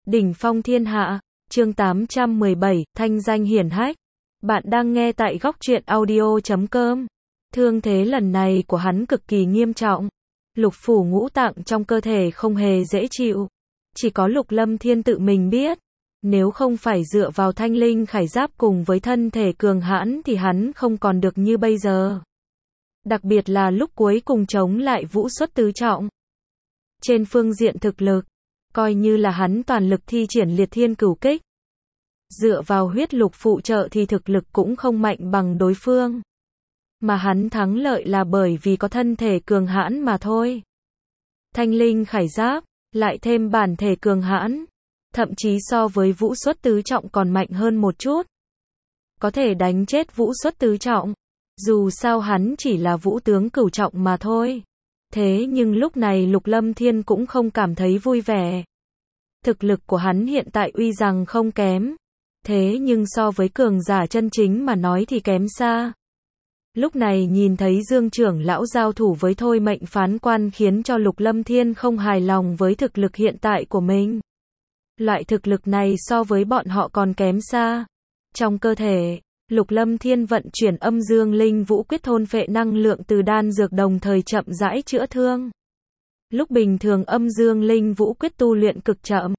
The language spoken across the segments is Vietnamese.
Đỉnh phong thiên hạ, chương 817, thanh danh hiển hách. Bạn đang nghe tại góc truyện audio.com. Thương thế lần này của hắn cực kỳ nghiêm trọng. Lục phủ ngũ tạng trong cơ thể không hề dễ chịu. Chỉ có Lục Lâm Thiên tự mình biết. Nếu không phải dựa vào thanh linh khải giáp cùng với thân thể cường hãn thì hắn không còn được như bây giờ. Đặc biệt là lúc cuối cùng chống lại vũ xuất tứ trọng. Trên phương diện thực lực, coi như là hắn toàn lực thi triển liệt thiên cửu kích. Dựa vào huyết lục phụ trợ thì thực lực cũng không mạnh bằng đối phương. Mà hắn thắng lợi là bởi vì có thân thể cường hãn mà thôi. Thanh linh khải giáp, lại thêm bản thể cường hãn. Thậm chí so với vũ xuất tứ trọng còn mạnh hơn một chút. Có thể đánh chết vũ xuất tứ trọng. Dù sao hắn chỉ là vũ tướng cửu trọng mà thôi. Thế nhưng lúc này Lục Lâm Thiên cũng không cảm thấy vui vẻ. Thực lực của hắn hiện tại uy rằng không kém. Thế nhưng so với cường giả chân chính mà nói thì kém xa. Lúc này nhìn thấy Dương trưởng lão giao thủ với Thôi Mệnh phán quan khiến cho Lục Lâm Thiên không hài lòng với thực lực hiện tại của mình. Loại thực lực này so với bọn họ còn kém xa. Trong cơ thể, Lục Lâm Thiên vận chuyển âm dương linh vũ quyết thôn phệ năng lượng từ đan dược đồng thời chậm rãi chữa thương. Lúc bình thường âm dương linh vũ quyết tu luyện cực chậm.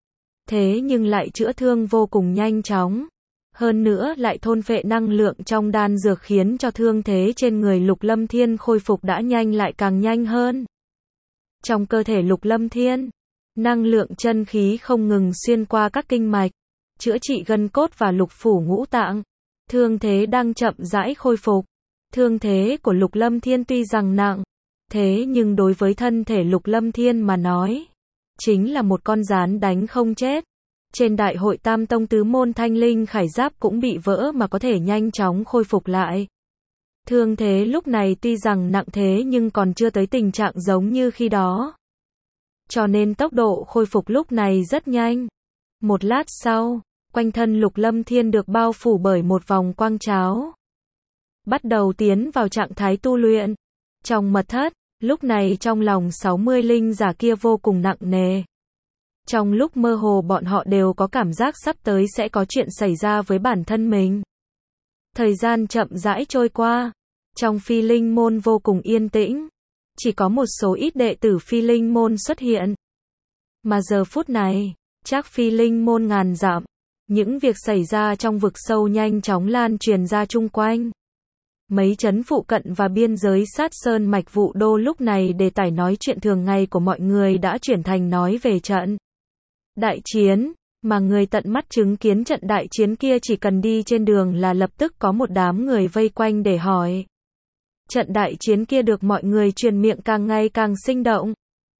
Thế nhưng lại chữa thương vô cùng nhanh chóng. Hơn nữa lại thôn phệ năng lượng trong đan dược khiến cho thương thế trên người Lục Lâm Thiên khôi phục đã nhanh lại càng nhanh hơn. Trong cơ thể Lục Lâm Thiên, năng lượng chân khí không ngừng xuyên qua các kinh mạch, chữa trị gân cốt và lục phủ ngũ tạng. Thương thế đang chậm rãi khôi phục. Thương thế của Lục Lâm Thiên tuy rằng nặng, thế nhưng đối với thân thể Lục Lâm Thiên mà nói, chính là một con gián đánh không chết. Trên đại hội Tam Tông tứ môn thanh linh khải giáp cũng bị vỡ mà có thể nhanh chóng khôi phục lại. Thương thế lúc này tuy rằng nặng thế nhưng còn chưa tới tình trạng giống như khi đó. Cho nên tốc độ khôi phục lúc này rất nhanh. Một lát sau, quanh thân Lục Lâm Thiên được bao phủ bởi một vòng quang cháo. Bắt đầu tiến vào trạng thái tu luyện. Trong mật thất, lúc này trong lòng 60 linh giả kia vô cùng nặng nề. Trong lúc mơ hồ bọn họ đều có cảm giác sắp tới sẽ có chuyện xảy ra với bản thân mình. Thời gian chậm rãi trôi qua. Trong phi linh môn vô cùng yên tĩnh. Chỉ có một số ít đệ tử phi linh môn xuất hiện. Mà giờ phút này, chắc phi linh môn ngàn dặm. Những việc xảy ra trong vực sâu nhanh chóng lan truyền ra chung quanh. Mấy trấn phụ cận và biên giới sát sơn mạch Vụ Đô lúc này đề tài nói chuyện thường ngày của mọi người đã chuyển thành nói về trận đại chiến, mà người tận mắt chứng kiến trận đại chiến kia chỉ cần đi trên đường là lập tức có một đám người vây quanh để hỏi. Trận đại chiến kia được mọi người truyền miệng càng ngày càng sinh động.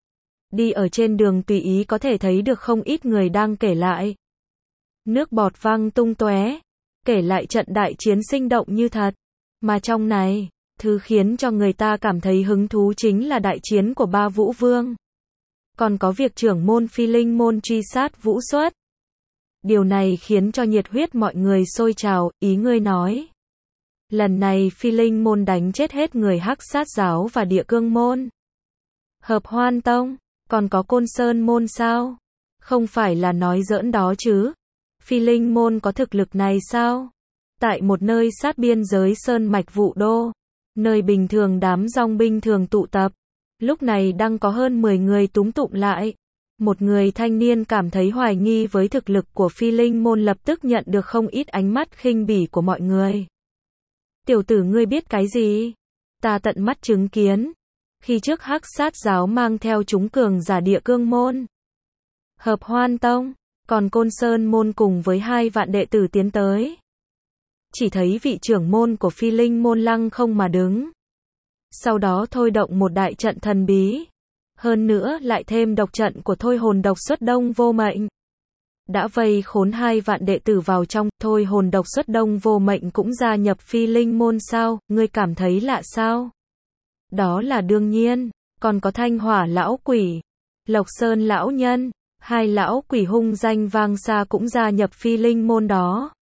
Đi ở trên đường tùy ý có thể thấy được không ít người đang kể lại. Nước bọt văng tung tóe, kể lại trận đại chiến sinh động như thật. Mà trong này, thứ khiến cho người ta cảm thấy hứng thú chính là đại chiến của ba vũ vương. Còn có việc trưởng môn phi linh môn truy sát vũ xuất. Điều này khiến cho nhiệt huyết mọi người sôi trào, ý ngươi nói. Lần này phi linh môn đánh chết hết người Hắc Sát giáo và Địa Cương môn. Hợp Hoan tông, còn có Côn Sơn môn sao? Không phải là nói giỡn đó chứ? Phi linh môn có thực lực này sao? Tại một nơi sát biên giới sơn mạch Vụ Đô, nơi bình thường đám dòng binh thường tụ tập, lúc này đang có hơn 10 người túm tụm lại. Một người thanh niên cảm thấy hoài nghi với thực lực của phi linh môn lập tức nhận được không ít ánh mắt khinh bỉ của mọi người. Tiểu tử ngươi biết cái gì? Ta tận mắt chứng kiến. Khi trước Hắc Sát giáo mang theo chúng cường giả Địa Cương môn, Hợp Hoan tông, còn Côn Sơn môn cùng với 2 vạn đệ tử tiến tới. Chỉ thấy vị trưởng môn của phi linh môn lăng không mà đứng. Sau đó thôi động một đại trận thần bí. Hơn nữa lại thêm độc trận của thôi hồn độc xuất đông vô mệnh. Đã vây khốn 2 vạn đệ tử vào trong, thôi hồn độc xuất đông vô mệnh cũng gia nhập phi linh môn sao, ngươi cảm thấy lạ sao? Đó là đương nhiên, còn có Thanh Hỏa lão quỷ, Lộc Sơn lão nhân, 2 lão quỷ hung danh vang xa cũng gia nhập phi linh môn đó.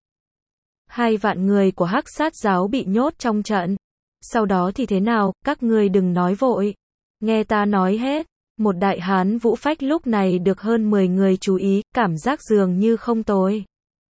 2 vạn người của Hắc Sát giáo bị nhốt trong trận. Sau đó thì thế nào, các ngươi đừng nói vội. Nghe ta nói hết. Một đại hán vũ phách lúc này được hơn 10 người chú ý, cảm giác dường như không tồi.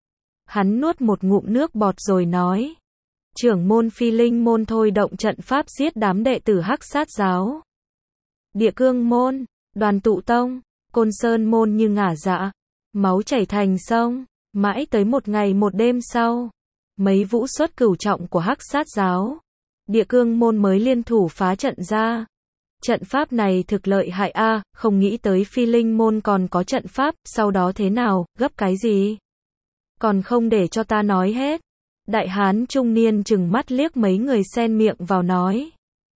Hắn nuốt một ngụm nước bọt rồi nói. Trưởng môn Phi Linh môn thôi động trận pháp giết đám đệ tử Hắc Sát giáo. Địa Cương môn, Đoàn Tụ tông, Côn Sơn môn như ngả dạ, máu chảy thành sông, mãi tới một ngày một đêm sau. Mấy vũ xuất cửu trọng của Hắc Sát giáo, Địa Cương môn mới liên thủ phá trận ra. Trận pháp này thực lợi hại a, không nghĩ tới Phi Linh môn còn có trận pháp, sau đó thế nào, gấp cái gì? Còn không để cho ta nói hết. Đại hán trung niên trừng mắt liếc mấy người xen miệng vào nói.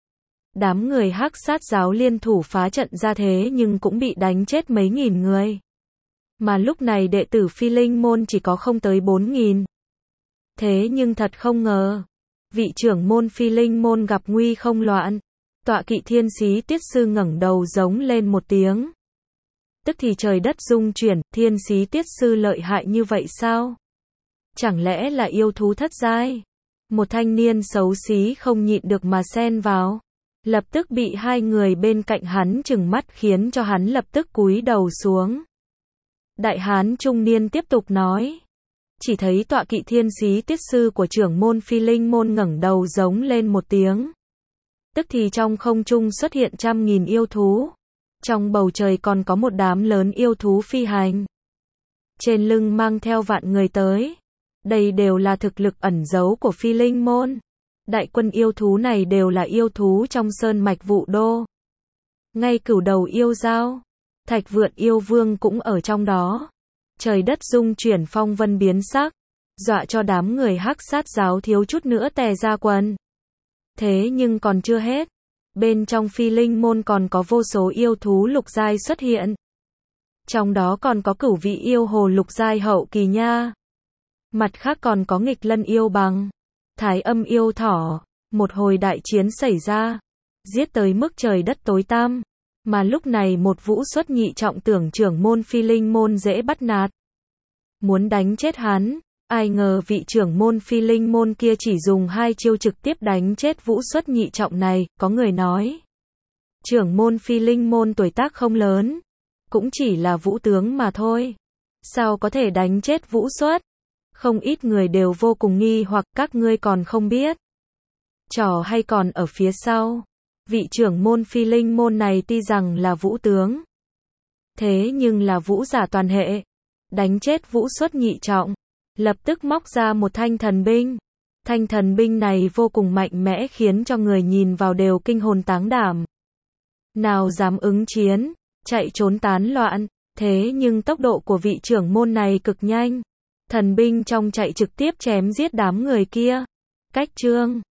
Đám người Hắc Sát giáo liên thủ phá trận ra thế nhưng cũng bị đánh chết mấy nghìn người. Mà lúc này đệ tử Phi Linh môn chỉ có không tới 4.000. Thế nhưng thật không ngờ, vị trưởng môn Phi Linh môn gặp nguy không loạn. Tọa kỵ Thiên Xí Tiết Sư ngẩng đầu giống lên một tiếng. Tức thì trời đất rung chuyển, Thiên Xí Tiết Sư lợi hại như vậy sao? Chẳng lẽ là yêu thú thất giai? Một thanh niên xấu xí không nhịn được mà xen vào. Lập tức bị hai người bên cạnh hắn trừng mắt khiến cho hắn lập tức cúi đầu xuống. Đại hán trung niên tiếp tục nói. Chỉ thấy tọa kỵ Thiên Xí Tiết Sư của trưởng môn Phi Linh môn ngẩng đầu giống lên một tiếng. Tức thì trong không trung xuất hiện trăm nghìn yêu thú. Trong bầu trời còn có một đám lớn yêu thú phi hành. Trên lưng mang theo vạn người tới. Đây đều là thực lực ẩn giấu của Phi Linh môn. Đại quân yêu thú này đều là yêu thú trong sơn mạch Vũ Đô. Ngay cửu đầu yêu dao, Thạch Vượn yêu vương cũng ở trong đó. Trời đất rung chuyển, phong vân biến sắc, dọa cho đám người Hắc Sát giáo thiếu chút nữa tè ra quần. Thế nhưng còn chưa hết. Bên trong Phi Linh môn còn có vô số yêu thú lục giai xuất hiện. Trong đó còn có cửu vị yêu hồ lục giai hậu kỳ nha. Mặt khác còn có nghịch lân yêu bằng, thái âm yêu thỏ. Một hồi đại chiến xảy ra, giết tới mức trời đất tối tăm. Mà lúc này một vũ xuất nhị trọng tưởng trưởng môn Phi Linh môn dễ bắt nạt. Muốn đánh chết hắn. Ai ngờ vị trưởng môn Phi Linh môn kia chỉ dùng 2 chiêu trực tiếp đánh chết vũ xuất nhị trọng này. Có người nói, trưởng môn Phi Linh môn tuổi tác không lớn, cũng chỉ là vũ tướng mà thôi. Sao có thể đánh chết vũ xuất? Không ít người đều vô cùng nghi hoặc, các ngươi còn không biết. Trò hay còn ở phía sau. Vị trưởng môn Phi Linh môn này tuy rằng là vũ tướng, thế nhưng là vũ giả toàn hệ. Đánh chết vũ xuất nhị trọng, lập tức móc ra một thanh thần binh. Thanh thần binh này vô cùng mạnh mẽ khiến cho người nhìn vào đều kinh hồn táng đảm. Nào dám ứng chiến, chạy trốn tán loạn. Thế nhưng tốc độ của vị trưởng môn này cực nhanh. Thần binh trong chạy trực tiếp chém giết đám người kia. Cách chương